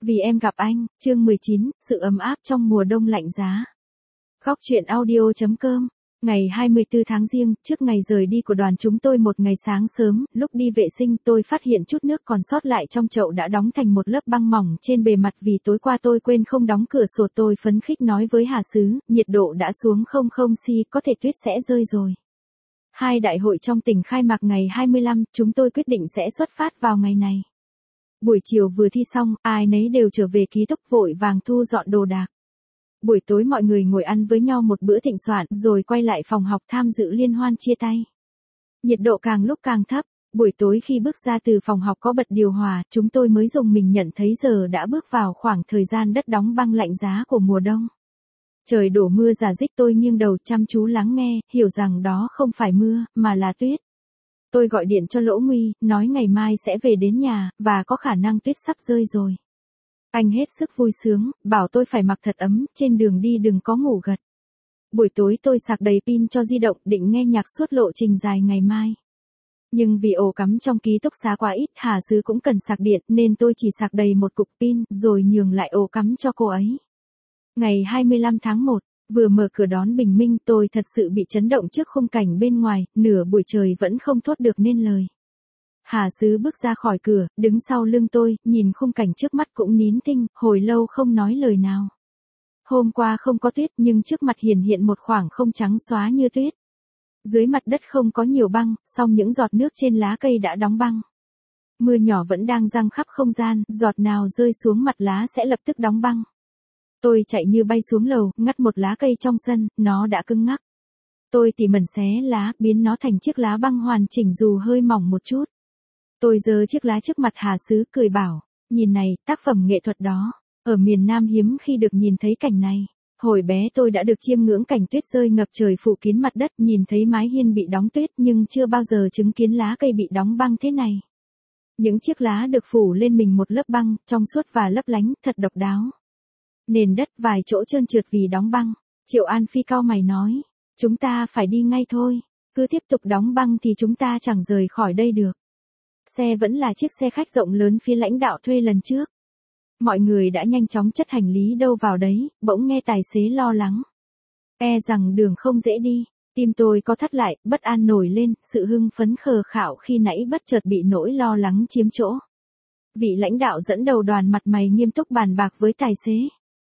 Vì em gặp anh, chương 19, sự ấm áp trong mùa đông lạnh giá. Góc truyện audio.com. Ngày 24 tháng Giêng, trước ngày rời đi của đoàn chúng tôi một ngày sáng sớm, lúc đi vệ sinh tôi phát hiện chút nước còn sót lại trong chậu đã đóng thành một lớp băng mỏng trên bề mặt vì tối qua tôi quên không đóng cửa sổ. Tôi phấn khích nói với Hà Sứ, nhiệt độ đã xuống 00°C, có thể tuyết sẽ rơi rồi. Hai đại hội trong tỉnh khai mạc ngày 25, chúng tôi quyết định sẽ xuất phát vào ngày này. Buổi chiều vừa thi xong, ai nấy đều trở về ký túc vội vàng thu dọn đồ đạc. Buổi tối mọi người ngồi ăn với nhau một bữa thịnh soạn rồi quay lại phòng học tham dự liên hoan chia tay. Nhiệt độ càng lúc càng thấp, buổi tối khi bước ra từ phòng học có bật điều hòa, chúng tôi mới rùng mình nhận thấy giờ đã bước vào khoảng thời gian đất đóng băng lạnh giá của mùa đông. Trời đổ mưa rả rích, tôi nghiêng đầu chăm chú lắng nghe, hiểu rằng đó không phải mưa, mà là tuyết. Tôi gọi điện cho Lỗ Nguy, nói ngày mai sẽ về đến nhà, và có khả năng tuyết sắp rơi rồi. Anh hết sức vui sướng, bảo tôi phải mặc thật ấm, trên đường đi đừng có ngủ gật. Buổi tối tôi sạc đầy pin cho di động, định nghe nhạc suốt lộ trình dài ngày mai. Nhưng vì ổ cắm trong ký túc xá quá ít, Hà Sứ cũng cần sạc điện, nên tôi chỉ sạc đầy một cục pin, rồi nhường lại ổ cắm cho cô ấy. Ngày 25 tháng 1, vừa mở cửa đón bình minh, tôi thật sự bị chấn động trước khung cảnh bên ngoài, nửa buổi trời vẫn không thốt được nên lời. Hà Sứ bước ra khỏi cửa, đứng sau lưng tôi, nhìn khung cảnh trước mắt cũng nín thinh, hồi lâu không nói lời nào. Hôm qua không có tuyết nhưng trước mặt hiện một khoảng không trắng xóa như tuyết. Dưới mặt đất không có nhiều băng, song những giọt nước trên lá cây đã đóng băng. Mưa nhỏ vẫn đang giăng khắp không gian, giọt nào rơi xuống mặt lá sẽ lập tức đóng băng. Tôi chạy như bay xuống lầu, ngắt một lá cây trong sân, nó đã cứng ngắc. Tôi tỉ mẩn xé lá, biến nó thành chiếc lá băng hoàn chỉnh dù hơi mỏng một chút. Tôi giơ chiếc lá trước mặt Hà Sứ, cười bảo, nhìn này, tác phẩm nghệ thuật đó. Ở miền Nam hiếm khi được nhìn thấy cảnh này. Hồi bé tôi đã được chiêm ngưỡng cảnh tuyết rơi ngập trời phủ kín mặt đất, nhìn thấy mái hiên bị đóng tuyết nhưng chưa bao giờ chứng kiến lá cây bị đóng băng thế này. Những chiếc lá được phủ lên mình một lớp băng, trong suốt và lấp lánh, thật độc đáo. Nền đất vài chỗ trơn trượt vì đóng băng. Triệu An Phi cau mày nói, chúng ta phải đi ngay thôi, cứ tiếp tục đóng băng thì chúng ta chẳng rời khỏi đây được. Xe vẫn là chiếc xe khách rộng lớn phía lãnh đạo thuê lần trước. Mọi người đã nhanh chóng chất hành lý đâu vào đấy, bỗng nghe tài xế lo lắng. E rằng đường không dễ đi, tim tôi có thắt lại, bất an nổi lên, sự hưng phấn khờ khạo khi nãy bất chợt bị nỗi lo lắng chiếm chỗ. Vị lãnh đạo dẫn đầu đoàn mặt mày nghiêm túc bàn bạc với tài xế.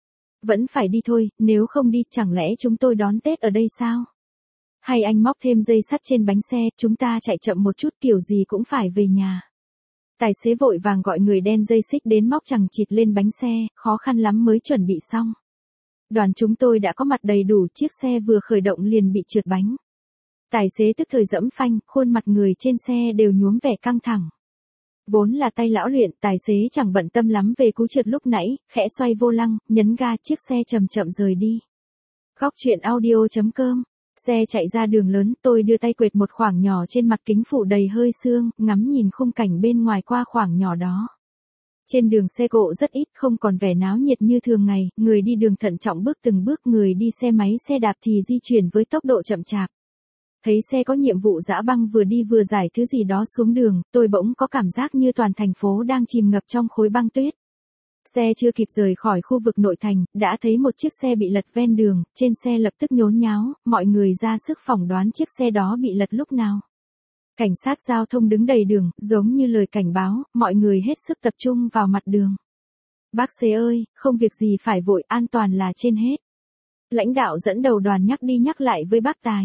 Vẫn phải đi thôi, nếu không đi chẳng lẽ chúng tôi đón Tết ở đây sao? Hay anh móc thêm dây sắt trên bánh xe, chúng ta chạy chậm một chút kiểu gì cũng phải về nhà. Tài xế vội vàng gọi người đen dây xích đến móc chằng chịt lên bánh xe, khó khăn lắm mới chuẩn bị xong. Đoàn chúng tôi đã có mặt đầy đủ, chiếc xe vừa khởi động liền bị trượt bánh. Tài xế tức thời giẫm phanh, khuôn mặt người trên xe đều nhuốm vẻ căng thẳng. Vốn là tay lão luyện, tài xế chẳng bận tâm lắm về cú trượt lúc nãy, khẽ xoay vô lăng, nhấn ga, chiếc xe chậm chậm rời đi. Góc truyện audio.com. Xe chạy ra đường lớn, tôi đưa tay quệt một khoảng nhỏ trên mặt kính phủ đầy hơi sương, ngắm nhìn khung cảnh bên ngoài qua khoảng nhỏ đó. Trên đường xe cộ rất ít, không còn vẻ náo nhiệt như thường ngày, người đi đường thận trọng bước từng bước, người đi xe máy xe đạp thì di chuyển với tốc độ chậm chạp. Thấy xe có nhiệm vụ giã băng vừa đi vừa giải thứ gì đó xuống đường, tôi bỗng có cảm giác như toàn thành phố đang chìm ngập trong khối băng tuyết. Xe chưa kịp rời khỏi khu vực nội thành, đã thấy một chiếc xe bị lật ven đường, trên xe lập tức nhốn nháo, mọi người ra sức phỏng đoán chiếc xe đó bị lật lúc nào. Cảnh sát giao thông đứng đầy đường, giống như lời cảnh báo, mọi người hết sức tập trung vào mặt đường. Bác xe ơi, không việc gì phải vội, an toàn là trên hết. Lãnh đạo dẫn đầu đoàn nhắc đi nhắc lại với bác Tài.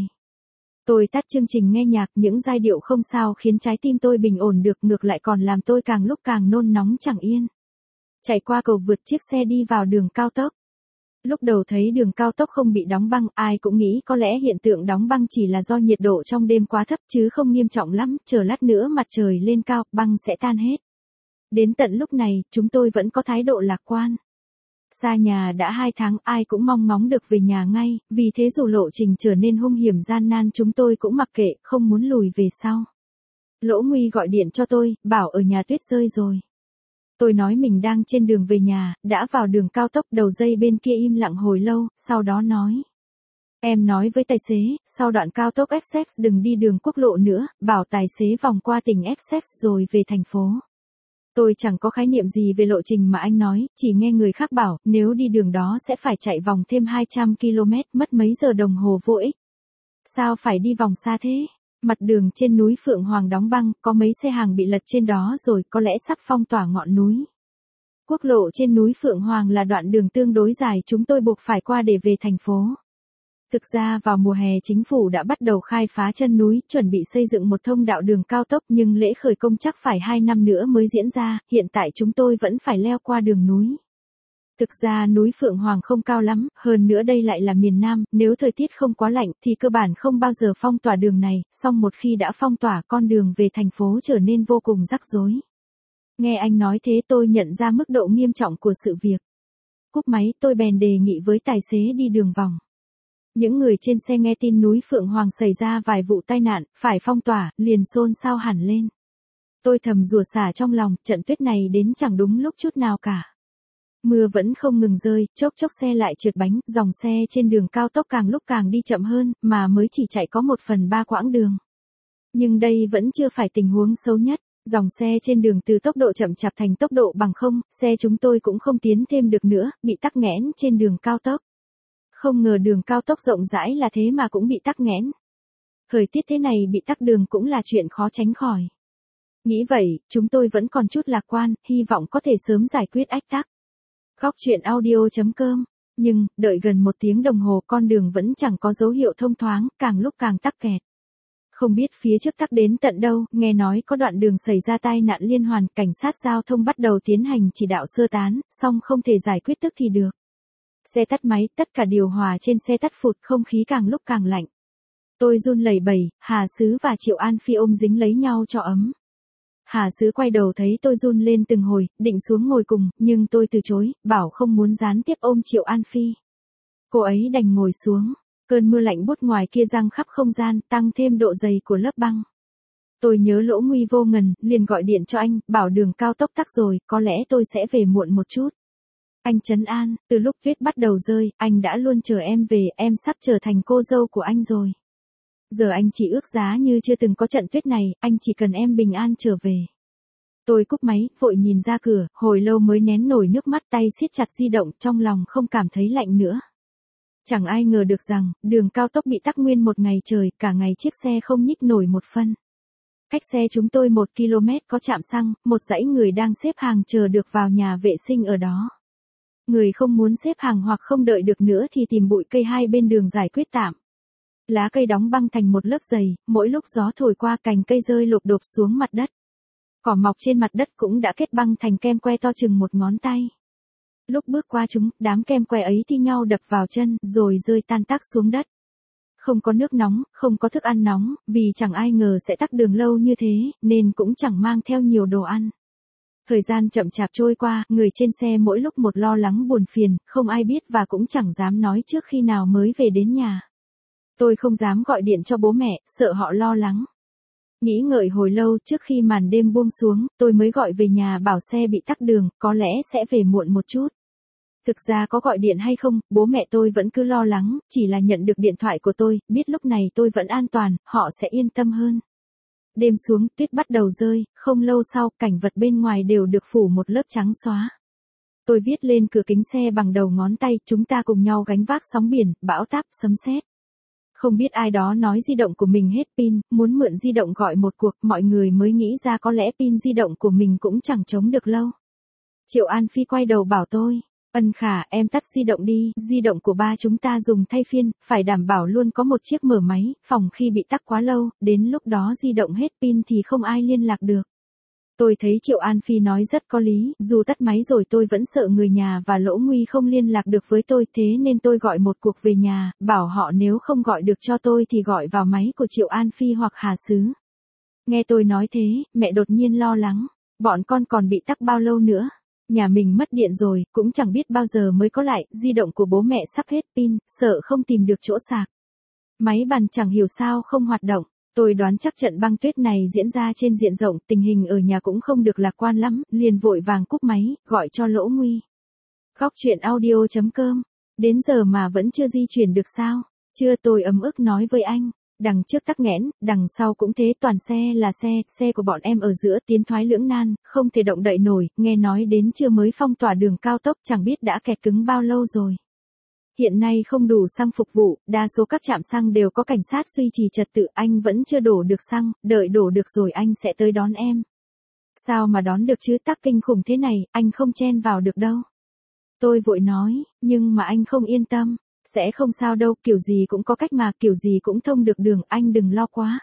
Tôi tắt chương trình nghe nhạc, những giai điệu không sao khiến trái tim tôi bình ổn được, ngược lại còn làm tôi càng lúc càng nôn nóng chẳng yên. Chạy qua cầu vượt, chiếc xe đi vào đường cao tốc. Lúc đầu thấy đường cao tốc không bị đóng băng, ai cũng nghĩ có lẽ hiện tượng đóng băng chỉ là do nhiệt độ trong đêm quá thấp chứ không nghiêm trọng lắm, chờ lát nữa mặt trời lên cao, băng sẽ tan hết. Đến tận lúc này, chúng tôi vẫn có thái độ lạc quan. Xa nhà đã 2 tháng, ai cũng mong ngóng được về nhà ngay, vì thế dù lộ trình trở nên hung hiểm gian nan chúng tôi cũng mặc kệ, không muốn lùi về sau. Lỗ Nguy gọi điện cho tôi, bảo ở nhà tuyết rơi rồi. Tôi nói mình đang trên đường về nhà, đã vào đường cao tốc, đầu dây bên kia im lặng hồi lâu, sau đó nói. Em nói với tài xế, sau đoạn cao tốc Essex đừng đi đường quốc lộ nữa, bảo tài xế vòng qua tỉnh Essex rồi về thành phố. Tôi chẳng có khái niệm gì về lộ trình mà anh nói, chỉ nghe người khác bảo, nếu đi đường đó sẽ phải chạy vòng thêm 200 km, mất mấy giờ đồng hồ vô ích. Sao phải đi vòng xa thế? Mặt đường trên núi Phượng Hoàng đóng băng, có mấy xe hàng bị lật trên đó rồi, có lẽ sắp phong tỏa ngọn núi. Quốc lộ trên núi Phượng Hoàng là đoạn đường tương đối dài chúng tôi buộc phải qua để về thành phố. Thực ra vào mùa hè chính phủ đã bắt đầu khai phá chân núi, chuẩn bị xây dựng một thông đạo đường cao tốc nhưng lễ khởi công chắc phải 2 năm nữa mới diễn ra, hiện tại chúng tôi vẫn phải leo qua đường núi. Thực ra núi Phượng Hoàng không cao lắm, hơn nữa đây lại là miền Nam, nếu thời tiết không quá lạnh thì cơ bản không bao giờ phong tỏa đường này, song một khi đã phong tỏa con đường về thành phố trở nên vô cùng rắc rối. Nghe anh nói thế tôi nhận ra mức độ nghiêm trọng của sự việc. Cúp máy tôi bèn đề nghị với tài xế đi đường vòng. Những người trên xe nghe tin núi Phượng Hoàng xảy ra vài vụ tai nạn, phải phong tỏa, liền xôn xao hẳn lên. Tôi thầm rủa xả trong lòng, trận tuyết này đến chẳng đúng lúc chút nào cả. Mưa vẫn không ngừng rơi, chốc chốc xe lại trượt bánh, dòng xe trên đường cao tốc càng lúc càng đi chậm hơn, mà mới chỉ chạy có 1/3 quãng đường. Nhưng đây vẫn chưa phải tình huống xấu nhất. Dòng xe trên đường từ tốc độ chậm chạp thành tốc độ bằng không, xe chúng tôi cũng không tiến thêm được nữa, bị tắc nghẽn trên đường cao tốc. Không ngờ đường cao tốc rộng rãi là thế mà cũng bị tắc nghẽn. Thời tiết thế này bị tắc đường cũng là chuyện khó tránh khỏi. Nghĩ vậy, chúng tôi vẫn còn chút lạc quan, hy vọng có thể sớm giải quyết ách tắc. Góc truyện audio.com. Nhưng, đợi gần 1 tiếng đồng hồ con đường vẫn chẳng có dấu hiệu thông thoáng, càng lúc càng tắc kẹt. Không biết phía trước tắc đến tận đâu, nghe nói có đoạn đường xảy ra tai nạn liên hoàn, cảnh sát giao thông bắt đầu tiến hành chỉ đạo sơ tán, song không thể giải quyết tức thì được. Xe tắt máy, tất cả điều hòa trên xe tắt phụt, không khí càng lúc càng lạnh. Tôi run lẩy bẩy, Hà Sứ và Triệu An Phi ôm dính lấy nhau cho ấm. Hà Sứ quay đầu thấy tôi run lên từng hồi, định xuống ngồi cùng, nhưng tôi từ chối, bảo không muốn gián tiếp ôm Triệu An Phi. Cô ấy đành ngồi xuống. Cơn mưa lạnh buốt ngoài kia giăng khắp không gian, tăng thêm độ dày của lớp băng. Tôi nhớ Lỗ Nguy vô ngần, liền gọi điện cho anh, bảo đường cao tốc tắc rồi, có lẽ tôi sẽ về muộn một chút. Anh trấn an, từ lúc tuyết bắt đầu rơi, anh đã luôn chờ em về, em sắp trở thành cô dâu của anh rồi. Giờ anh chỉ ước giá như chưa từng có trận tuyết này, anh chỉ cần em bình an trở về. Tôi cúp máy, vội nhìn ra cửa, hồi lâu mới nén nổi nước mắt, tay siết chặt di động, trong lòng không cảm thấy lạnh nữa. Chẳng ai ngờ được rằng, đường cao tốc bị tắc nguyên một ngày trời, cả ngày chiếc xe không nhích nổi một phân. Cách xe chúng tôi 1 km có trạm xăng, một dãy người đang xếp hàng chờ được vào nhà vệ sinh ở đó. Người không muốn xếp hàng hoặc không đợi được nữa thì tìm bụi cây hai bên đường giải quyết tạm. Lá cây đóng băng thành một lớp dày, mỗi lúc gió thổi qua cành cây rơi lộp độp xuống mặt đất. Cỏ mọc trên mặt đất cũng đã kết băng thành kem que to chừng một ngón tay. Lúc bước qua chúng, đám kem que ấy thi nhau đập vào chân, rồi rơi tan tác xuống đất. Không có nước nóng, không có thức ăn nóng, vì chẳng ai ngờ sẽ tắc đường lâu như thế, nên cũng chẳng mang theo nhiều đồ ăn. Thời gian chậm chạp trôi qua, người trên xe mỗi lúc một lo lắng buồn phiền, không ai biết và cũng chẳng dám nói trước khi nào mới về đến nhà. Tôi không dám gọi điện cho bố mẹ, sợ họ lo lắng. Nghĩ ngợi hồi lâu trước khi màn đêm buông xuống, tôi mới gọi về nhà bảo xe bị tắc đường, có lẽ sẽ về muộn một chút. Thực ra có gọi điện hay không, bố mẹ tôi vẫn cứ lo lắng, chỉ là nhận được điện thoại của tôi, biết lúc này tôi vẫn an toàn, họ sẽ yên tâm hơn. Đêm xuống, tuyết bắt đầu rơi, không lâu sau, cảnh vật bên ngoài đều được phủ một lớp trắng xóa. Tôi viết lên cửa kính xe bằng đầu ngón tay, chúng ta cùng nhau gánh vác sóng biển, bão táp, sấm sét. Không biết ai đó nói di động của mình hết pin, muốn mượn di động gọi một cuộc, mọi người mới nghĩ ra có lẽ pin di động của mình cũng chẳng chống được lâu. Triệu An Phi quay đầu bảo tôi, Ân Khả, em tắt di động đi, di động của ba chúng ta dùng thay phiên, phải đảm bảo luôn có một chiếc mở máy, phòng khi bị tắc quá lâu, đến lúc đó di động hết pin thì không ai liên lạc được. Tôi thấy Triệu An Phi nói rất có lý, dù tắt máy rồi tôi vẫn sợ người nhà và Lỗ Nguy không liên lạc được với tôi, thế nên tôi gọi một cuộc về nhà, bảo họ nếu không gọi được cho tôi thì gọi vào máy của Triệu An Phi hoặc Hà Sứ. Nghe tôi nói thế, mẹ đột nhiên lo lắng, bọn con còn bị tắc bao lâu nữa? Nhà mình mất điện rồi, cũng chẳng biết bao giờ mới có lại, di động của bố mẹ sắp hết pin, sợ không tìm được chỗ sạc. Máy bàn chẳng hiểu sao không hoạt động. Tôi đoán chắc trận băng tuyết này diễn ra trên diện rộng, tình hình ở nhà cũng không được lạc quan lắm, liền vội vàng cúp máy, gọi cho Lỗ Nguy. Góc truyện audio.com. Đến giờ mà vẫn chưa di chuyển được sao? Chưa, tôi ấm ức nói với anh. Đằng trước tắc nghẽn, đằng sau cũng thế, toàn xe là xe của bọn em ở giữa tiến thoái lưỡng nan, không thể động đậy nổi, nghe nói đến trưa mới phong tỏa đường cao tốc chẳng biết đã kẹt cứng bao lâu rồi. Hiện nay không đủ xăng phục vụ, đa số các trạm xăng đều có cảnh sát duy trì trật tự, anh vẫn chưa đổ được xăng, đợi đổ được rồi anh sẽ tới đón em. Sao mà đón được chứ, tắc kinh khủng thế này, anh không chen vào được đâu. Tôi vội nói, nhưng mà anh không yên tâm, sẽ không sao đâu, kiểu gì cũng có cách mà, kiểu gì cũng thông được đường, anh đừng lo quá.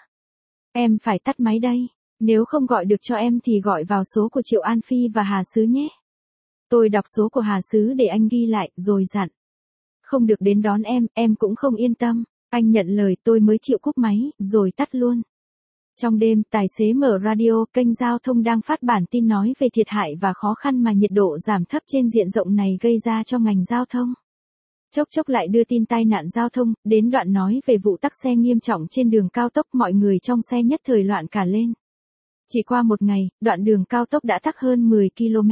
Em phải tắt máy đây, nếu không gọi được cho em thì gọi vào số của Triệu An Phi và Hà Sứ nhé. Tôi đọc số của Hà Sứ để anh ghi lại, rồi dặn. Không được đến đón em cũng không yên tâm. Anh nhận lời, tôi mới chịu cúp máy, rồi tắt luôn. Trong đêm, tài xế mở radio, kênh giao thông đang phát bản tin nói về thiệt hại và khó khăn mà nhiệt độ giảm thấp trên diện rộng này gây ra cho ngành giao thông. Chốc chốc lại đưa tin tai nạn giao thông, đến đoạn nói về vụ tắc xe nghiêm trọng trên đường cao tốc, mọi người trong xe nhất thời loạn cả lên. Chỉ qua một ngày, đoạn đường cao tốc đã tắc hơn 10 km.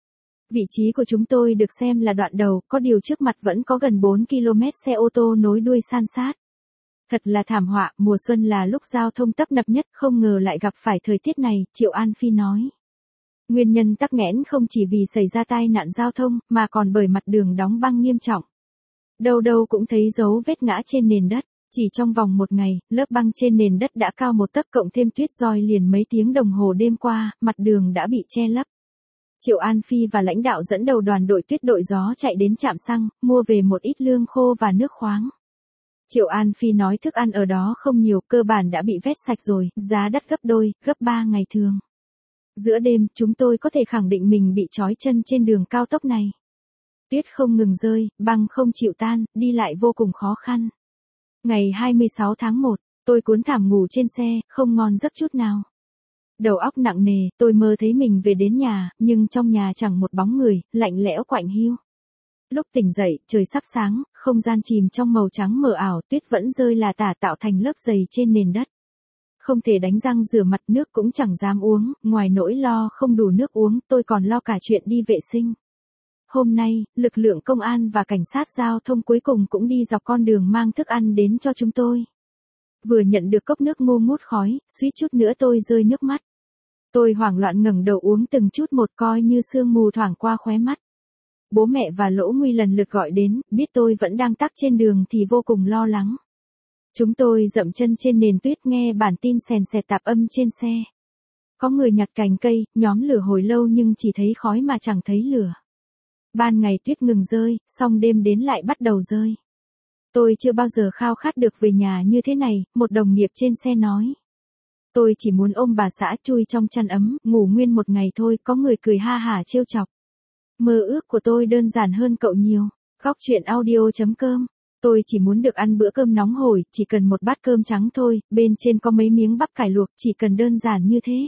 Vị trí của chúng tôi được xem là đoạn đầu, có điều trước mặt vẫn có gần 4 km xe ô tô nối đuôi san sát. Thật là thảm họa, mùa xuân là lúc giao thông tấp nập nhất, không ngờ lại gặp phải thời tiết này, Triệu An Phi nói. Nguyên nhân tắc nghẽn không chỉ vì xảy ra tai nạn giao thông, mà còn bởi mặt đường đóng băng nghiêm trọng. Đâu đâu cũng thấy dấu vết ngã trên nền đất. Chỉ trong vòng một ngày, lớp băng trên nền đất đã cao 1 tấc cộng thêm tuyết roi liền mấy tiếng đồng hồ đêm qua, mặt đường đã bị che lấp. Triệu An Phi và lãnh đạo dẫn đầu đoàn đội tuyết đội gió chạy đến trạm xăng, mua về một ít lương khô và nước khoáng. Triệu An Phi nói thức ăn ở đó không nhiều, cơ bản đã bị vét sạch rồi, giá đắt gấp đôi, gấp 3 ngày thường. Giữa đêm, chúng tôi có thể khẳng định mình bị trói chân trên đường cao tốc này. Tuyết không ngừng rơi, băng không chịu tan, đi lại vô cùng khó khăn. Ngày 26 tháng 1, tôi cuốn thảm ngủ trên xe, không ngon giấc chút nào. Đầu óc nặng nề, tôi mơ thấy mình về đến nhà, nhưng trong nhà chẳng một bóng người, lạnh lẽo quạnh hiu. Lúc tỉnh dậy, trời sắp sáng, không gian chìm trong màu trắng mờ ảo, tuyết vẫn rơi là tả tạo thành lớp dày trên nền đất. Không thể đánh răng rửa mặt, nước cũng chẳng dám uống, ngoài nỗi lo không đủ nước uống, tôi còn lo cả chuyện đi vệ sinh. Hôm nay, lực lượng công an và cảnh sát giao thông cuối cùng cũng đi dọc con đường mang thức ăn đến cho chúng tôi. Vừa nhận được cốc nước ngô ngút khói, suýt chút nữa tôi rơi nước mắt. Tôi hoảng loạn ngẩng đầu uống từng chút một, coi như sương mù thoảng qua khóe mắt. Bố mẹ và Lỗ Nguy lần lượt gọi đến, biết tôi vẫn đang tắc trên đường thì vô cùng lo lắng. Chúng tôi dậm chân trên nền tuyết nghe bản tin sèn sẹt tạp âm trên xe. Có người nhặt cành cây, nhóm lửa hồi lâu nhưng chỉ thấy khói mà chẳng thấy lửa. Ban ngày tuyết ngừng rơi, xong đêm đến lại bắt đầu rơi. Tôi chưa bao giờ khao khát được về nhà như thế này, một đồng nghiệp trên xe nói. Tôi chỉ muốn ôm bà xã chui trong chăn ấm, ngủ nguyên một ngày thôi, có người cười ha hả trêu chọc. Mơ ước của tôi đơn giản hơn cậu nhiều. Góc chuyện audio.com. Tôi chỉ muốn được ăn bữa cơm nóng hổi, chỉ cần một bát cơm trắng thôi, bên trên có mấy miếng bắp cải luộc, chỉ cần đơn giản như thế.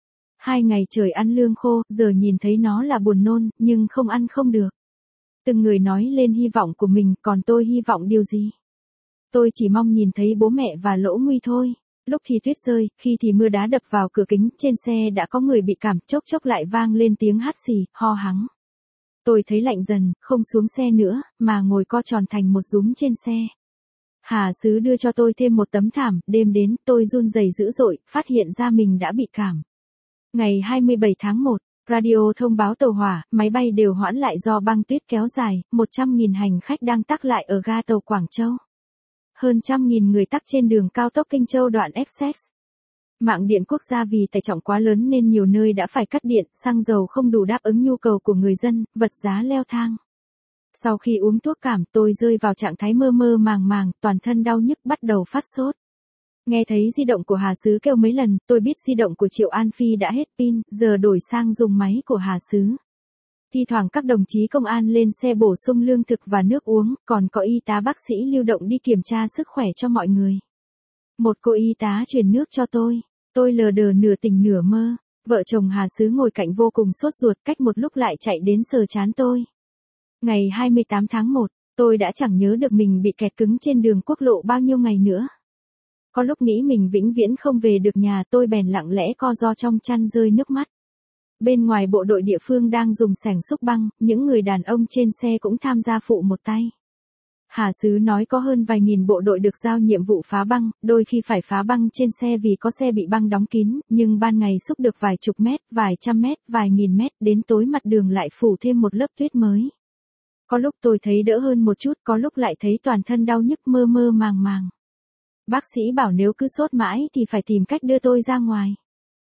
2 ngày trời ăn lương khô, giờ nhìn thấy nó là buồn nôn, nhưng không ăn không được. Từng người nói lên hy vọng của mình, còn tôi hy vọng điều gì? Tôi chỉ mong nhìn thấy bố mẹ và Lỗ Nguy thôi. Lúc thì tuyết rơi, khi thì mưa đá đập vào cửa kính, trên xe đã có người bị cảm, chốc chốc lại vang lên tiếng hắt xì, ho hắng. Tôi thấy lạnh dần, không xuống xe nữa, mà ngồi co tròn thành một dúm trên xe. Hà Sứ đưa cho tôi thêm một tấm thảm, đêm đến, tôi run rẩy dữ dội, phát hiện ra mình đã bị cảm. Ngày 27 tháng 1, radio thông báo tàu hỏa, máy bay đều hoãn lại do băng tuyết kéo dài, 100.000 hành khách đang tắc lại ở ga tàu Quảng Châu. Hơn 100.000 người tắc trên đường cao tốc Kinh Châu đoạn Essex. Mạng điện quốc gia vì tải trọng quá lớn nên nhiều nơi đã phải cắt điện, xăng dầu không đủ đáp ứng nhu cầu của người dân, vật giá leo thang. Sau khi uống thuốc cảm, tôi rơi vào trạng thái mơ mơ màng màng, toàn thân đau nhức, bắt đầu phát sốt. Nghe thấy di động của Hà Sứ kêu mấy lần, tôi biết di động của Triệu An Phi đã hết pin, giờ đổi sang dùng máy của Hà Sứ. Thi thoảng các đồng chí công an lên xe bổ sung lương thực và nước uống, còn có y tá bác sĩ lưu động đi kiểm tra sức khỏe cho mọi người. Một cô y tá truyền nước cho tôi lờ đờ nửa tỉnh nửa mơ. Vợ chồng Hà Sứ ngồi cạnh vô cùng sốt ruột, cách một lúc lại chạy đến sờ trán tôi. Ngày 28 tháng 1, tôi đã chẳng nhớ được mình bị kẹt cứng trên đường quốc lộ bao nhiêu ngày nữa. Có lúc nghĩ mình vĩnh viễn không về được nhà, tôi bèn lặng lẽ co ro trong chăn rơi nước mắt. Bên ngoài bộ đội địa phương đang dùng xẻng xúc băng, những người đàn ông trên xe cũng tham gia phụ một tay. Hà Sứ nói có hơn vài nghìn bộ đội được giao nhiệm vụ phá băng, đôi khi phải phá băng trên xe vì có xe bị băng đóng kín, nhưng ban ngày xúc được vài chục mét, vài trăm mét, vài nghìn mét, đến tối mặt đường lại phủ thêm một lớp tuyết mới. Có lúc tôi thấy đỡ hơn một chút, có lúc lại thấy toàn thân đau nhức mơ mơ màng màng. Bác sĩ bảo nếu cứ sốt mãi thì phải tìm cách đưa tôi ra ngoài.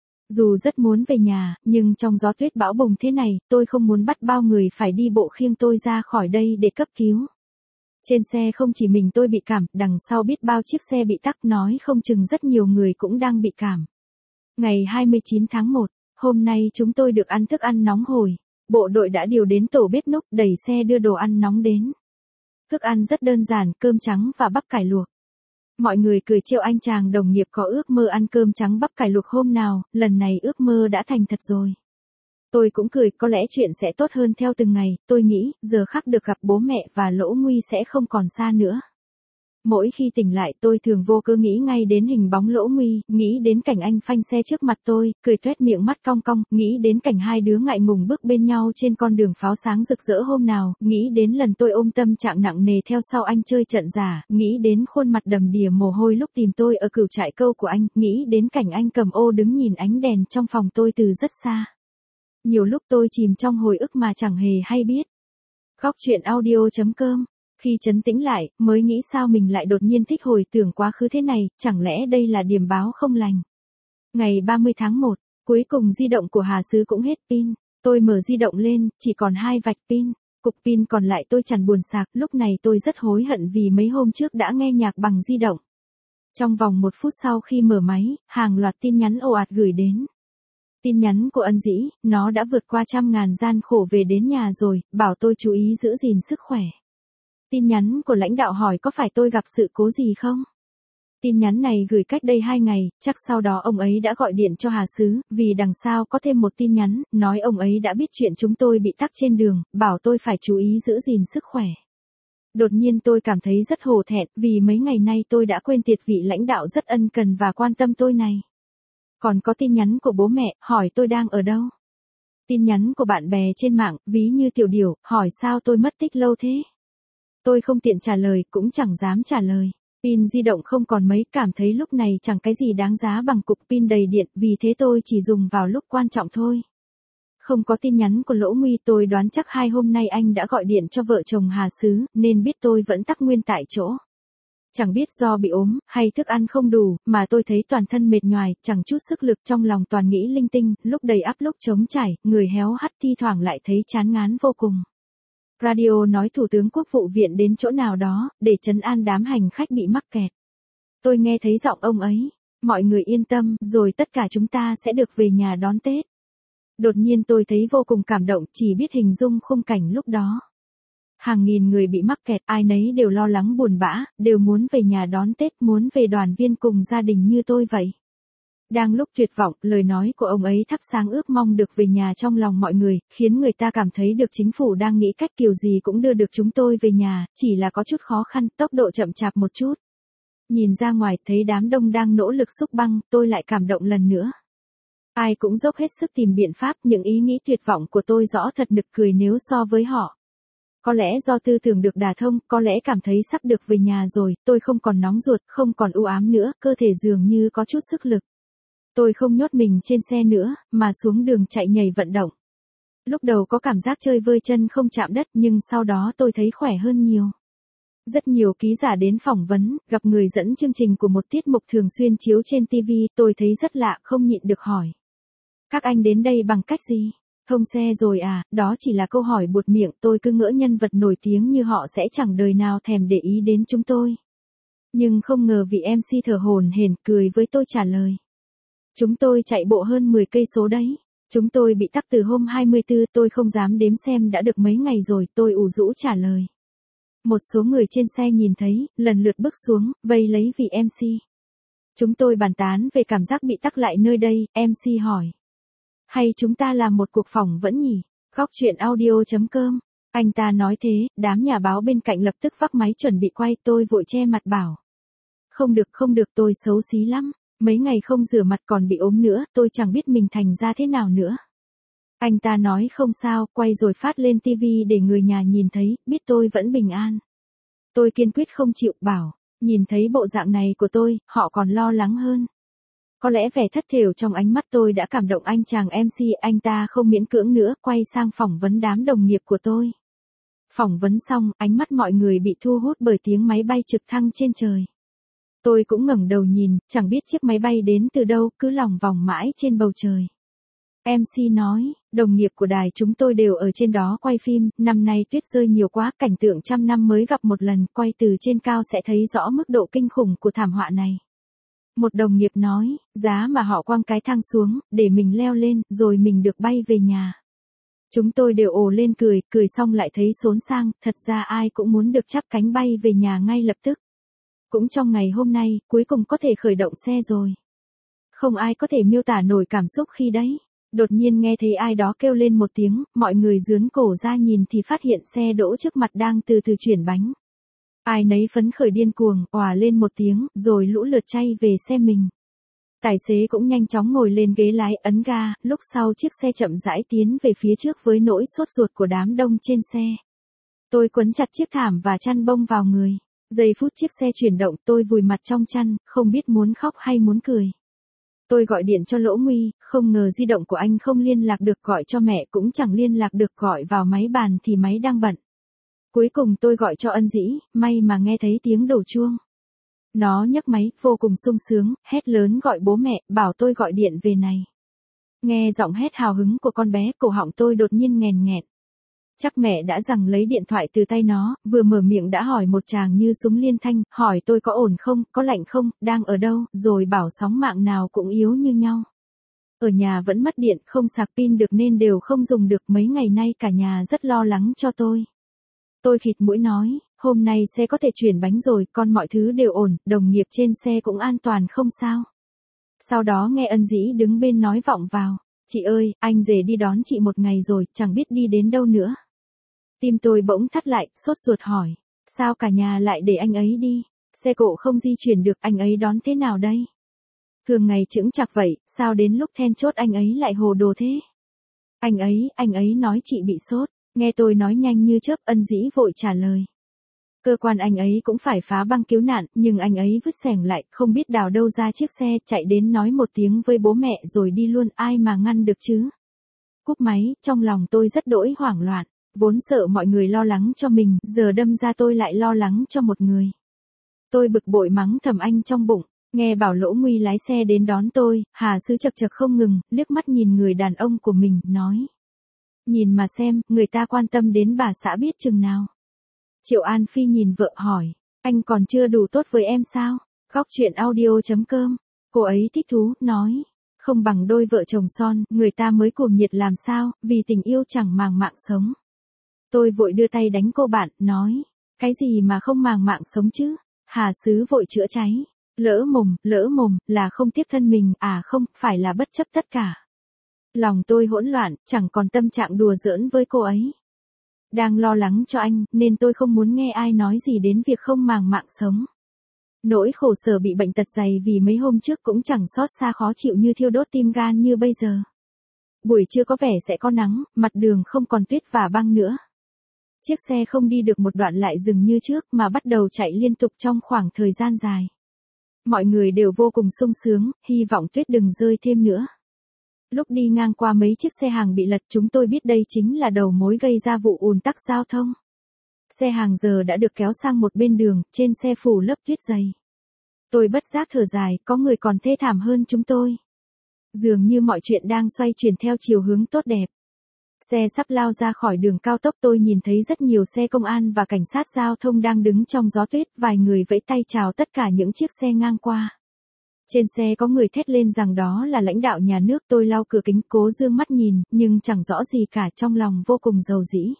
Dù rất muốn về nhà, nhưng trong gió tuyết bão bùng thế này, tôi không muốn bắt bao người phải đi bộ khiêng tôi ra khỏi đây để cấp cứu. Trên xe không chỉ mình tôi bị cảm, đằng sau biết bao chiếc xe bị tắc, nói không chừng rất nhiều người cũng đang bị cảm. Ngày 29 tháng 1, hôm nay chúng tôi được ăn thức ăn nóng hổi. Bộ đội đã điều đến tổ bếp núc đẩy xe đưa đồ ăn nóng đến. Thức ăn rất đơn giản, cơm trắng và bắp cải luộc. Mọi người cười trêu anh chàng đồng nghiệp có ước mơ ăn cơm trắng bắp cải luộc hôm nào, lần này ước mơ đã thành thật rồi. Tôi cũng cười, có lẽ chuyện sẽ tốt hơn theo từng ngày, tôi nghĩ, giờ khắc được gặp bố mẹ và Lỗ Nguy sẽ không còn xa nữa. Mỗi khi tỉnh lại tôi thường vô cớ nghĩ ngay đến hình bóng Lỗ Nguy, nghĩ đến cảnh anh phanh xe trước mặt tôi, cười toét miệng mắt cong cong, nghĩ đến cảnh hai đứa ngại ngùng bước bên nhau trên con đường pháo sáng rực rỡ hôm nào, nghĩ đến lần tôi ôm tâm trạng nặng nề theo sau anh chơi trận giả, nghĩ đến khuôn mặt đầm đìa mồ hôi lúc tìm tôi ở cửu trại câu của anh, nghĩ đến cảnh anh cầm ô đứng nhìn ánh đèn trong phòng tôi từ rất xa. Nhiều lúc tôi chìm trong hồi ức mà chẳng hề hay biết. Góc truyện audio.com. Khi trấn tĩnh lại, mới nghĩ sao mình lại đột nhiên thích hồi tưởng quá khứ thế này, chẳng lẽ đây là điềm báo không lành. Ngày 30 tháng 1, cuối cùng di động của Hà Sứ cũng hết pin. Tôi mở di động lên, chỉ còn 2 vạch pin. Cục pin còn lại tôi chẳng buồn sạc, lúc này tôi rất hối hận vì mấy hôm trước đã nghe nhạc bằng di động. Trong vòng 1 phút sau khi mở máy, hàng loạt tin nhắn ồ ạt gửi đến. Tin nhắn của Ân Dĩ, nó đã vượt qua trăm ngàn gian khổ về đến nhà rồi, bảo tôi chú ý giữ gìn sức khỏe. Tin nhắn của lãnh đạo hỏi có phải tôi gặp sự cố gì không? Tin nhắn này gửi cách đây 2 ngày, chắc sau đó ông ấy đã gọi điện cho Hà Sứ, vì đằng sau có thêm một tin nhắn, nói ông ấy đã biết chuyện chúng tôi bị tắc trên đường, bảo tôi phải chú ý giữ gìn sức khỏe. Đột nhiên tôi cảm thấy rất hổ thẹn, vì mấy ngày nay tôi đã quên tiệt vị lãnh đạo rất ân cần và quan tâm tôi này. Còn có tin nhắn của bố mẹ, hỏi tôi đang ở đâu. Tin nhắn của bạn bè trên mạng, ví như Tiểu Điểu, hỏi sao tôi mất tích lâu thế. Tôi không tiện trả lời, cũng chẳng dám trả lời. Pin di động không còn mấy, cảm thấy lúc này chẳng cái gì đáng giá bằng cục pin đầy điện, vì thế tôi chỉ dùng vào lúc quan trọng thôi. Không có tin nhắn của Lỗ Nguy, tôi đoán chắc 2 hôm nay anh đã gọi điện cho vợ chồng Hà Sứ, nên biết tôi vẫn tắc nguyên tại chỗ. Chẳng biết do bị ốm, hay thức ăn không đủ, mà tôi thấy toàn thân mệt nhoài, chẳng chút sức lực, trong lòng toàn nghĩ linh tinh, lúc đầy ắp lúc trống trải, người héo hắt, thi thoảng lại thấy chán ngán vô cùng. Radio nói Thủ tướng Quốc vụ viện đến chỗ nào đó, để trấn an đám hành khách bị mắc kẹt. Tôi nghe thấy giọng ông ấy, mọi người yên tâm, rồi tất cả chúng ta sẽ được về nhà đón Tết. Đột nhiên tôi thấy vô cùng cảm động, chỉ biết hình dung khung cảnh lúc đó. Hàng nghìn người bị mắc kẹt, ai nấy đều lo lắng buồn bã, đều muốn về nhà đón Tết, muốn về đoàn viên cùng gia đình như tôi vậy. Đang lúc tuyệt vọng, lời nói của ông ấy thắp sáng ước mong được về nhà trong lòng mọi người, khiến người ta cảm thấy được chính phủ đang nghĩ cách kiểu gì cũng đưa được chúng tôi về nhà, chỉ là có chút khó khăn, tốc độ chậm chạp một chút. Nhìn ra ngoài thấy đám đông đang nỗ lực xúc băng, tôi lại cảm động lần nữa. Ai cũng dốc hết sức tìm biện pháp, những ý nghĩ tuyệt vọng của tôi rõ thật nực cười nếu so với họ. Có lẽ do tư tưởng được đả thông, có lẽ cảm thấy sắp được về nhà rồi, tôi không còn nóng ruột, không còn u ám nữa, cơ thể dường như có chút sức lực. Tôi không nhốt mình trên xe nữa, mà xuống đường chạy nhảy vận động. Lúc đầu có cảm giác chơi vơi chân không chạm đất, nhưng sau đó tôi thấy khỏe hơn nhiều. Rất nhiều ký giả đến phỏng vấn, gặp người dẫn chương trình của một tiết mục thường xuyên chiếu trên TV, tôi thấy rất lạ, không nhịn được hỏi. Các anh đến đây bằng cách gì? Thông xe rồi à? Đó chỉ là câu hỏi buột miệng, tôi cứ ngỡ nhân vật nổi tiếng như họ sẽ chẳng đời nào thèm để ý đến chúng tôi. Nhưng không ngờ vị MC thở hổn hển cười với tôi trả lời. Chúng tôi chạy bộ hơn 10 cây số đấy. Chúng tôi bị tắc từ hôm 24, tôi không dám đếm xem đã được mấy ngày rồi, tôi ủ rũ trả lời. Một số người trên xe nhìn thấy, lần lượt bước xuống, vây lấy vị MC. Chúng tôi bàn tán về cảm giác bị tắc lại nơi đây, MC hỏi. Hay chúng ta làm một cuộc phỏng vấn nhỉ? Góc truyện audio.com. Anh ta nói thế, đám nhà báo bên cạnh lập tức vác máy chuẩn bị quay, tôi vội che mặt bảo. Không được, tôi xấu xí lắm. Mấy ngày không rửa mặt còn bị ốm nữa, tôi chẳng biết mình thành ra thế nào nữa. Anh ta nói không sao, quay rồi phát lên TV để người nhà nhìn thấy, biết tôi vẫn bình an. Tôi kiên quyết không chịu, bảo, nhìn thấy bộ dạng này của tôi, họ còn lo lắng hơn. Có lẽ vẻ thất thểu trong ánh mắt tôi đã cảm động anh chàng MC, anh ta không miễn cưỡng nữa, quay sang phỏng vấn đám đồng nghiệp của tôi. Phỏng vấn xong, ánh mắt mọi người bị thu hút bởi tiếng máy bay trực thăng trên trời. Tôi cũng ngẩng đầu nhìn, chẳng biết chiếc máy bay đến từ đâu, cứ lòng vòng mãi trên bầu trời. MC nói, đồng nghiệp của đài chúng tôi đều ở trên đó quay phim, năm nay tuyết rơi nhiều quá, cảnh tượng trăm năm mới gặp một lần, quay từ trên cao sẽ thấy rõ mức độ kinh khủng của thảm họa này. Một đồng nghiệp nói, giá mà họ quăng cái thang xuống, để mình leo lên, rồi mình được bay về nhà. Chúng tôi đều ồ lên cười, cười xong lại thấy xốn sang, thật ra ai cũng muốn được chắp cánh bay về nhà ngay lập tức. Cũng trong ngày hôm nay, cuối cùng có thể khởi động xe rồi. Không ai có thể miêu tả nổi cảm xúc khi đấy. Đột nhiên nghe thấy ai đó kêu lên một tiếng, mọi người giướn cổ ra nhìn thì phát hiện xe đỗ trước mặt đang từ từ chuyển bánh. Ai nấy phấn khởi điên cuồng, òa lên một tiếng, rồi lũ lượt chay về xe mình. Tài xế cũng nhanh chóng ngồi lên ghế lái, ấn ga, lúc sau chiếc xe chậm rãi tiến về phía trước với nỗi sốt ruột của đám đông trên xe. Tôi quấn chặt chiếc thảm và chăn bông vào người. Giây phút chiếc xe chuyển động, tôi vùi mặt trong chăn, không biết muốn khóc hay muốn cười. Tôi gọi điện cho Lỗ Nguy, không ngờ di động của anh không liên lạc được, gọi cho mẹ cũng chẳng liên lạc được, gọi vào máy bàn thì máy đang bận. Cuối cùng tôi gọi cho Ân Dĩ, may mà nghe thấy tiếng đổ chuông. Nó nhấc máy, vô cùng sung sướng, hét lớn gọi bố mẹ, bảo tôi gọi điện về này. Nghe giọng hét hào hứng của con bé, cổ họng tôi đột nhiên nghẹn nghẹn. Chắc mẹ đã giằng lấy điện thoại từ tay nó, vừa mở miệng đã hỏi một tràng như súng liên thanh, hỏi tôi có ổn không, có lạnh không, đang ở đâu, rồi bảo sóng mạng nào cũng yếu như nhau. Ở nhà vẫn mất điện, không sạc pin được nên đều không dùng được, mấy ngày nay cả nhà rất lo lắng cho tôi. Tôi khịt mũi nói, hôm nay xe có thể chuyển bánh rồi, con mọi thứ đều ổn, đồng nghiệp trên xe cũng an toàn không sao. Sau đó nghe Ân Dĩ đứng bên nói vọng vào, chị ơi, anh rể đi đón chị một ngày rồi, chẳng biết đi đến đâu nữa. Tim tôi bỗng thắt lại, sốt ruột hỏi, sao cả nhà lại để anh ấy đi, xe cộ không di chuyển được, anh ấy đón thế nào đây? Thường ngày chững chạc vậy, sao đến lúc then chốt anh ấy lại hồ đồ thế? Anh ấy nói chị bị sốt, nghe tôi nói nhanh như chớp, Ân Dĩ vội trả lời. Cơ quan anh ấy cũng phải phá băng cứu nạn, nhưng anh ấy vứt xẻng lại, không biết đào đâu ra chiếc xe, chạy đến nói một tiếng với bố mẹ rồi đi luôn, ai mà ngăn được chứ? Cúp máy, trong lòng tôi rất đỗi hoảng loạn, vốn sợ mọi người lo lắng cho mình, giờ đâm ra tôi lại lo lắng cho một người. Tôi bực bội mắng thầm anh trong bụng, nghe bảo Lỗ Nguy lái xe đến đón tôi, Hà Sứ chật chật không ngừng, liếc mắt nhìn người đàn ông của mình, nói. Nhìn mà xem, người ta quan tâm đến bà xã biết chừng nào. Triệu An Phi nhìn vợ hỏi, anh còn chưa đủ tốt với em sao? Góc chuyện audio.com, cô ấy thích thú, nói, không bằng đôi vợ chồng son, người ta mới cuồng nhiệt làm sao, vì tình yêu chẳng màng mạng sống. Tôi vội đưa tay đánh cô bạn, nói, cái gì mà không màng mạng sống chứ? Hà Sứ vội chữa cháy, lỡ mồm, là không tiếc thân mình, à không, phải là bất chấp tất cả. Lòng tôi hỗn loạn, chẳng còn tâm trạng đùa giỡn với cô ấy. Đang lo lắng cho anh, nên tôi không muốn nghe ai nói gì đến việc không màng mạng sống. Nỗi khổ sở bị bệnh tật dày vì mấy hôm trước cũng chẳng xót xa khó chịu như thiêu đốt tim gan như bây giờ. Buổi trưa có vẻ sẽ có nắng, mặt đường không còn tuyết và băng nữa. Chiếc xe không đi được một đoạn lại dừng như trước mà bắt đầu chạy liên tục trong khoảng thời gian dài. Mọi người đều vô cùng sung sướng, hy vọng tuyết đừng rơi thêm nữa. Lúc đi ngang qua mấy chiếc xe hàng bị lật, chúng tôi biết đây chính là đầu mối gây ra vụ ùn tắc giao thông. Xe hàng giờ đã được kéo sang một bên đường, trên xe phủ lớp tuyết dày. Tôi bất giác thở dài, có người còn thê thảm hơn chúng tôi. Dường như mọi chuyện đang xoay chuyển theo chiều hướng tốt đẹp. Xe sắp lao ra khỏi đường cao tốc, tôi nhìn thấy rất nhiều xe công an và cảnh sát giao thông đang đứng trong gió tuyết, vài người vẫy tay chào tất cả những chiếc xe ngang qua. Trên xe có người thét lên rằng đó là lãnh đạo nhà nước, tôi lau cửa kính cố dương mắt nhìn, nhưng chẳng rõ gì cả, trong lòng vô cùng rầu rĩ.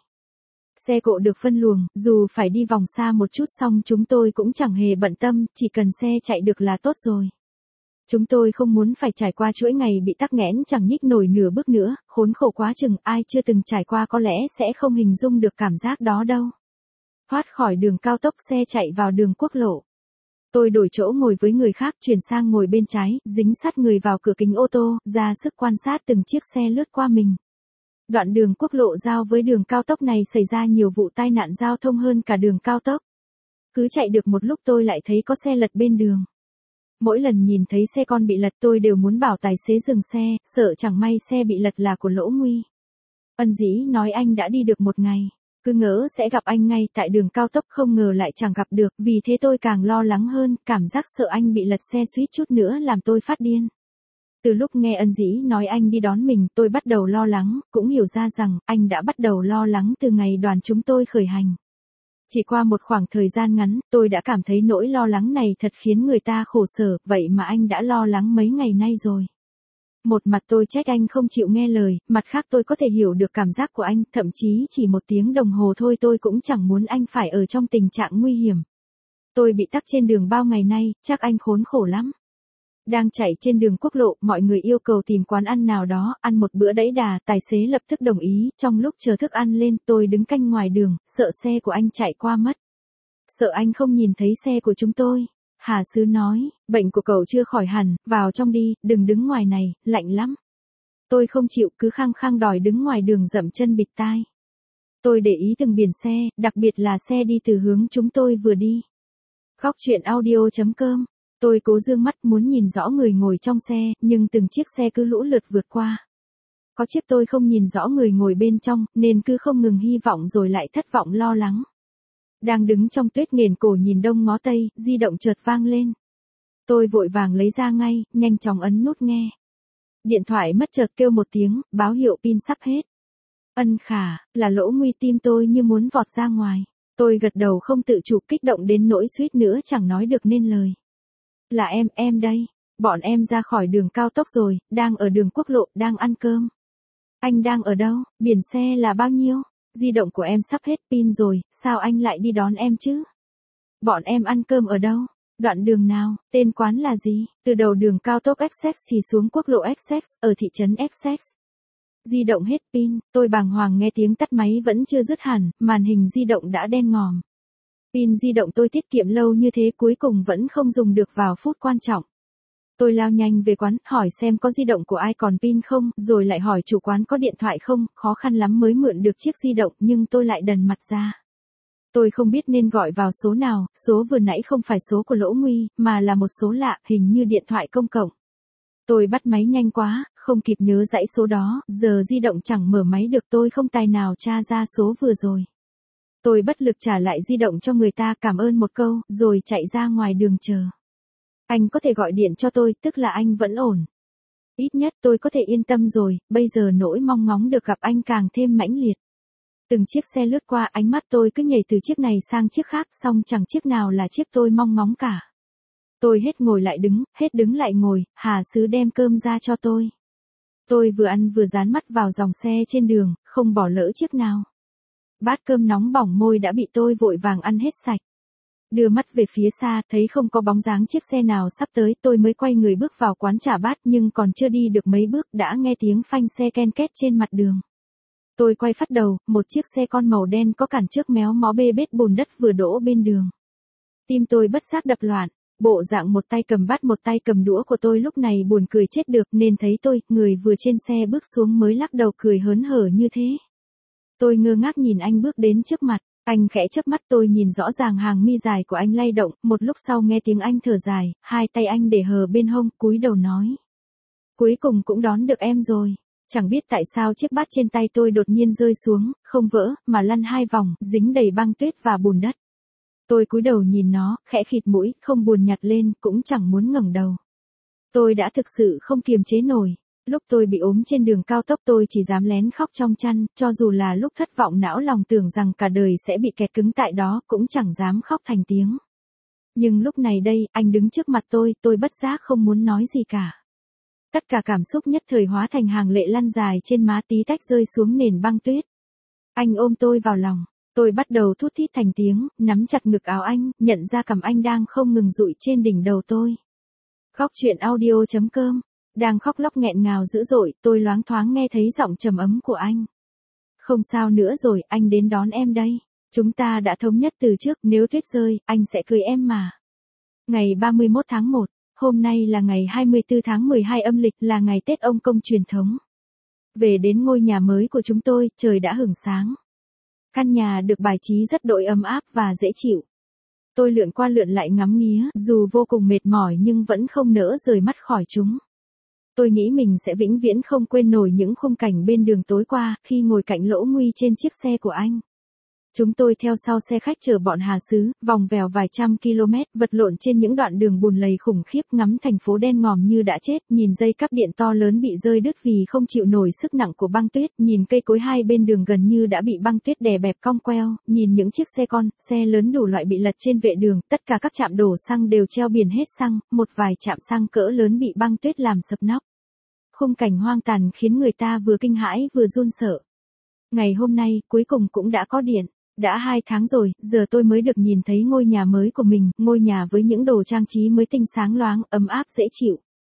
Xe cộ được phân luồng, dù phải đi vòng xa một chút song chúng tôi cũng chẳng hề bận tâm, chỉ cần xe chạy được là tốt rồi. Chúng tôi không muốn phải trải qua chuỗi ngày bị tắc nghẽn chẳng nhích nổi nửa bước nữa, khốn khổ quá chừng, ai chưa từng trải qua có lẽ sẽ không hình dung được cảm giác đó đâu. Thoát khỏi đường cao tốc, xe chạy vào đường quốc lộ. Tôi đổi chỗ ngồi với người khác, chuyển sang ngồi bên trái, dính sát người vào cửa kính ô tô, ra sức quan sát từng chiếc xe lướt qua mình. Đoạn đường quốc lộ giao với đường cao tốc này xảy ra nhiều vụ tai nạn giao thông hơn cả đường cao tốc. Cứ chạy được một lúc tôi lại thấy có xe lật bên đường. Mỗi lần nhìn thấy xe con bị lật tôi đều muốn bảo tài xế dừng xe, sợ chẳng may xe bị lật là của Lỗ Nguy. Ân Dĩ nói anh đã đi được một ngày. Cứ ngỡ sẽ gặp anh ngay tại đường cao tốc, không ngờ lại chẳng gặp được, vì thế tôi càng lo lắng hơn, cảm giác sợ anh bị lật xe suýt chút nữa làm tôi phát điên. Từ lúc nghe Ân Dĩ nói anh đi đón mình, tôi bắt đầu lo lắng, cũng hiểu ra rằng anh đã bắt đầu lo lắng từ ngày đoàn chúng tôi khởi hành. Chỉ qua một khoảng thời gian ngắn, tôi đã cảm thấy nỗi lo lắng này thật khiến người ta khổ sở, vậy mà anh đã lo lắng mấy ngày nay rồi. Một mặt tôi trách anh không chịu nghe lời, mặt khác tôi có thể hiểu được cảm giác của anh, thậm chí chỉ 1 tiếng đồng hồ thôi tôi cũng chẳng muốn anh phải ở trong tình trạng nguy hiểm. Tôi bị tắc trên đường bao ngày nay, chắc anh khốn khổ lắm. Đang chạy trên đường quốc lộ, mọi người yêu cầu tìm quán ăn nào đó, ăn một bữa đẫy đà, tài xế lập tức đồng ý, trong lúc chờ thức ăn lên, tôi đứng canh ngoài đường, sợ xe của anh chạy qua mất. Sợ anh không nhìn thấy xe của chúng tôi. Hà Sứ nói, bệnh của cậu chưa khỏi hẳn, vào trong đi, đừng đứng ngoài này, lạnh lắm. Tôi không chịu, cứ khăng khăng đòi đứng ngoài đường dậm chân bịt tai. Tôi để ý từng biển xe, đặc biệt là xe đi từ hướng chúng tôi vừa đi. Khóc chuyện audio.com. Tôi cố dương mắt muốn nhìn rõ người ngồi trong xe, nhưng từng chiếc xe cứ lũ lượt vượt qua. Có chiếc tôi không nhìn rõ người ngồi bên trong, nên cứ không ngừng hy vọng rồi lại thất vọng lo lắng. Đang đứng trong tuyết nghển cổ nhìn đông ngó tây, di động chợt vang lên. Tôi vội vàng lấy ra ngay, nhanh chóng ấn nút nghe. Điện thoại mất chợt kêu một tiếng, báo hiệu pin sắp hết. Ân Khả, là Lỗ Nguy, tim tôi như muốn vọt ra ngoài. Tôi gật đầu không tự chủ, kích động đến nỗi suýt nữa chẳng nói được nên lời. Là em đây. Bọn em ra khỏi đường cao tốc rồi, đang ở đường quốc lộ, đang ăn cơm. Anh đang ở đâu? Biển xe là bao nhiêu? Di động của em sắp hết pin rồi, sao anh lại đi đón em chứ? Bọn em ăn cơm ở đâu? Đoạn đường nào? Tên quán là gì? Từ đầu đường cao tốc Essex thì xuống quốc lộ Essex, ở thị trấn Essex. Di động hết pin, tôi bàng hoàng nghe tiếng tắt máy vẫn chưa dứt hẳn, màn hình di động đã đen ngòm. Pin di động tôi tiết kiệm lâu như thế cuối cùng vẫn không dùng được vào phút quan trọng. Tôi lao nhanh về quán, hỏi xem có di động của ai còn pin không, rồi lại hỏi chủ quán có điện thoại không, khó khăn lắm mới mượn được chiếc di động nhưng tôi lại đần mặt ra. Tôi không biết nên gọi vào số nào, số vừa nãy không phải số của Lỗ Nguy, mà là một số lạ, hình như điện thoại công cộng. Tôi bắt máy nhanh quá, không kịp nhớ dãy số đó, giờ di động chẳng mở máy được, tôi không tài nào tra ra số vừa rồi. Tôi bất lực trả lại di động cho người ta, cảm ơn một câu, rồi chạy ra ngoài đường chờ. Anh có thể gọi điện cho tôi, tức là anh vẫn ổn. Ít nhất tôi có thể yên tâm rồi, bây giờ nỗi mong ngóng được gặp anh càng thêm mãnh liệt. Từng chiếc xe lướt qua, ánh mắt tôi cứ nhảy từ chiếc này sang chiếc khác, song chẳng chiếc nào là chiếc tôi mong ngóng cả. Tôi hết ngồi lại đứng, hết đứng lại ngồi, Hà Sứ đem cơm ra cho tôi. Tôi vừa ăn vừa dán mắt vào dòng xe trên đường, không bỏ lỡ chiếc nào. Bát cơm nóng bỏng môi đã bị tôi vội vàng ăn hết sạch. Đưa mắt về phía xa, thấy không có bóng dáng chiếc xe nào sắp tới, tôi mới quay người bước vào quán trả bát, nhưng còn chưa đi được mấy bước đã nghe tiếng phanh xe ken két trên mặt đường. Tôi quay phát đầu, một chiếc xe con màu đen có cản trước méo mó bê bết bùn đất vừa đỗ bên đường. Tim tôi bất giác đập loạn, bộ dạng một tay cầm bát một tay cầm đũa của tôi lúc này buồn cười chết được, nên thấy tôi, người vừa trên xe bước xuống mới lắc đầu cười hớn hở như thế. Tôi ngơ ngác nhìn anh bước đến trước mặt, anh khẽ chớp mắt, tôi nhìn rõ ràng hàng mi dài của anh lay động, một lúc sau nghe tiếng anh thở dài, hai tay anh để hờ bên hông, cúi đầu nói. Cuối cùng cũng đón được em rồi. Chẳng biết tại sao chiếc bát trên tay tôi đột nhiên rơi xuống, không vỡ, mà lăn 2 vòng, dính đầy băng tuyết và bùn đất. Tôi cúi đầu nhìn nó, khẽ khịt mũi, không buồn nhặt lên, cũng chẳng muốn ngẩng đầu. Tôi đã thực sự không kiềm chế nổi. Lúc tôi bị ốm trên đường cao tốc tôi chỉ dám lén khóc trong chăn, cho dù là lúc thất vọng não lòng tưởng rằng cả đời sẽ bị kẹt cứng tại đó, cũng chẳng dám khóc thành tiếng. Nhưng lúc này đây, anh đứng trước mặt tôi bất giác không muốn nói gì cả. Tất cả cảm xúc nhất thời hóa thành hàng lệ lăn dài trên má, tí tách rơi xuống nền băng tuyết. Anh ôm tôi vào lòng, tôi bắt đầu thút thít thành tiếng, nắm chặt ngực áo anh, nhận ra cằm anh đang không ngừng dụi trên đỉnh đầu tôi. Khóc chuyện audio.com. Đang khóc lóc nghẹn ngào dữ dội, tôi loáng thoáng nghe thấy giọng trầm ấm của anh. Không sao nữa rồi, anh đến đón em đây. Chúng ta đã thống nhất từ trước, nếu tuyết rơi, anh sẽ cưới em mà. Ngày 31 tháng 1, hôm nay là ngày 24 tháng 12 âm lịch, là ngày Tết ông Công truyền thống. Về đến ngôi nhà mới của chúng tôi, trời đã hửng sáng. Căn nhà được bài trí rất đỗi ấm áp và dễ chịu. Tôi lượn qua lượn lại ngắm nghía, dù vô cùng mệt mỏi nhưng vẫn không nỡ rời mắt khỏi chúng. Tôi nghĩ mình sẽ vĩnh viễn không quên nổi những khung cảnh bên đường tối qua, khi ngồi cạnh Lỗ Nguy trên chiếc xe của anh. Chúng tôi theo sau xe khách chở bọn Hà Xứ, vòng vèo vài trăm km, vật lộn trên những đoạn đường bùn lầy khủng khiếp, ngắm thành phố đen ngòm như đã chết, nhìn dây cáp điện to lớn bị rơi đứt vì không chịu nổi sức nặng của băng tuyết, nhìn cây cối hai bên đường gần như đã bị băng tuyết đè bẹp cong queo, nhìn những chiếc xe con, xe lớn đủ loại bị lật trên vệ đường, tất cả các trạm đổ xăng đều treo biển hết xăng, một vài trạm xăng cỡ lớn bị băng tuyết làm sập nóc. Khung cảnh hoang tàn khiến người ta vừa kinh hãi vừa run sợ. Ngày hôm nay, cuối cùng cũng đã có điện. Đã 2 tháng rồi, giờ tôi mới được nhìn thấy ngôi nhà mới của mình, ngôi nhà với những đồ trang trí mới tinh sáng loáng, ấm áp dễ chịu.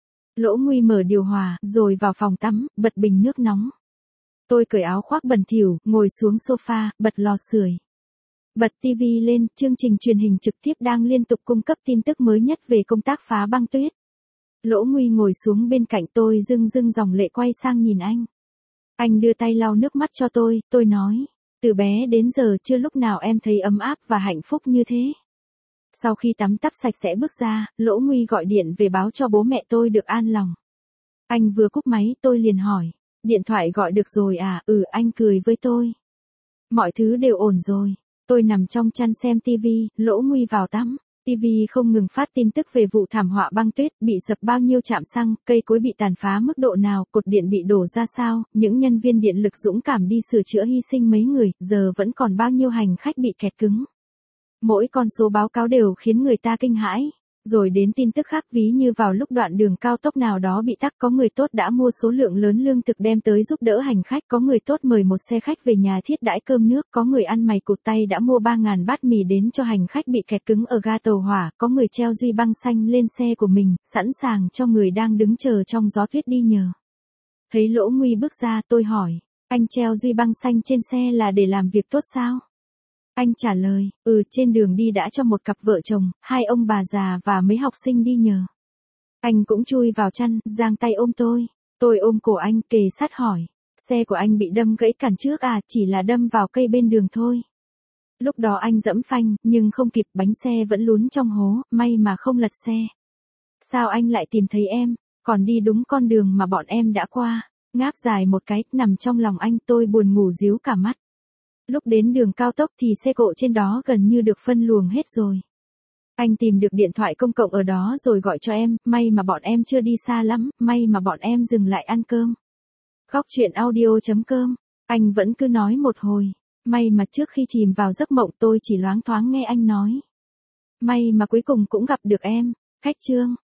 Lỗ Nguy mở điều hòa, rồi vào phòng tắm, bật bình nước nóng. Tôi cởi áo khoác bẩn thỉu, ngồi xuống sofa, bật lò sưởi. Bật tivi lên, chương trình truyền hình trực tiếp đang liên tục cung cấp tin tức mới nhất về công tác phá băng tuyết. Lỗ Nguy ngồi xuống bên cạnh tôi rưng rưng dòng lệ quay sang nhìn anh. Anh đưa tay lau nước mắt cho tôi nói. Từ bé đến giờ chưa lúc nào em thấy ấm áp và hạnh phúc như thế. Sau khi tắm tắp sạch sẽ bước ra, Lỗ Nguy gọi điện về báo cho bố mẹ tôi được an lòng. Anh vừa cúp máy tôi liền hỏi. Điện thoại gọi được rồi à? Anh cười với tôi. Mọi thứ đều ổn rồi. Tôi nằm trong chăn xem tivi, Lỗ Nguy vào tắm. TV không ngừng phát tin tức về vụ thảm họa băng tuyết, bị sập bao nhiêu trạm xăng, cây cối bị tàn phá mức độ nào, cột điện bị đổ ra sao, những nhân viên điện lực dũng cảm đi sửa chữa hy sinh mấy người, giờ vẫn còn bao nhiêu hành khách bị kẹt cứng. Mỗi con số báo cáo đều khiến người ta kinh hãi. Rồi đến tin tức khác, ví như vào lúc đoạn đường cao tốc nào đó bị tắc, có người tốt đã mua số lượng lớn lương thực đem tới giúp đỡ hành khách, có người tốt mời một xe khách về nhà thiết đãi cơm nước, có người ăn mày cụt tay đã mua 3.000 bát mì đến cho hành khách bị kẹt cứng ở ga tàu hỏa, có người treo duy băng xanh lên xe của mình, sẵn sàng cho người đang đứng chờ trong gió tuyết đi nhờ. Thấy Lỗ Nguy bước ra, tôi hỏi, anh treo duy băng xanh trên xe là để làm việc tốt sao? Anh trả lời, trên đường đi đã cho một cặp vợ chồng, 2 ông bà già và mấy học sinh đi nhờ. Anh cũng chui vào chăn, giang tay ôm tôi ôm cổ anh, kề sát hỏi, xe của anh bị đâm gãy cản trước à? Chỉ là đâm vào cây bên đường thôi. Lúc đó anh giẫm phanh, nhưng không kịp, bánh xe vẫn lún trong hố, may mà không lật xe. Sao anh lại tìm thấy em? Còn đi đúng con đường mà bọn em đã qua. Ngáp dài một cái, nằm trong lòng anh, tôi buồn ngủ ríu cả mắt. Lúc đến đường cao tốc thì xe cộ trên đó gần như được phân luồng hết rồi. Anh tìm được điện thoại công cộng ở đó rồi gọi cho em, may mà bọn em chưa đi xa lắm, may mà bọn em dừng lại ăn cơm. Góc chuyện audio.com, anh vẫn cứ nói một hồi, may mà trước khi chìm vào giấc mộng tôi chỉ loáng thoáng nghe anh nói. May mà cuối cùng cũng gặp được em, cách chương.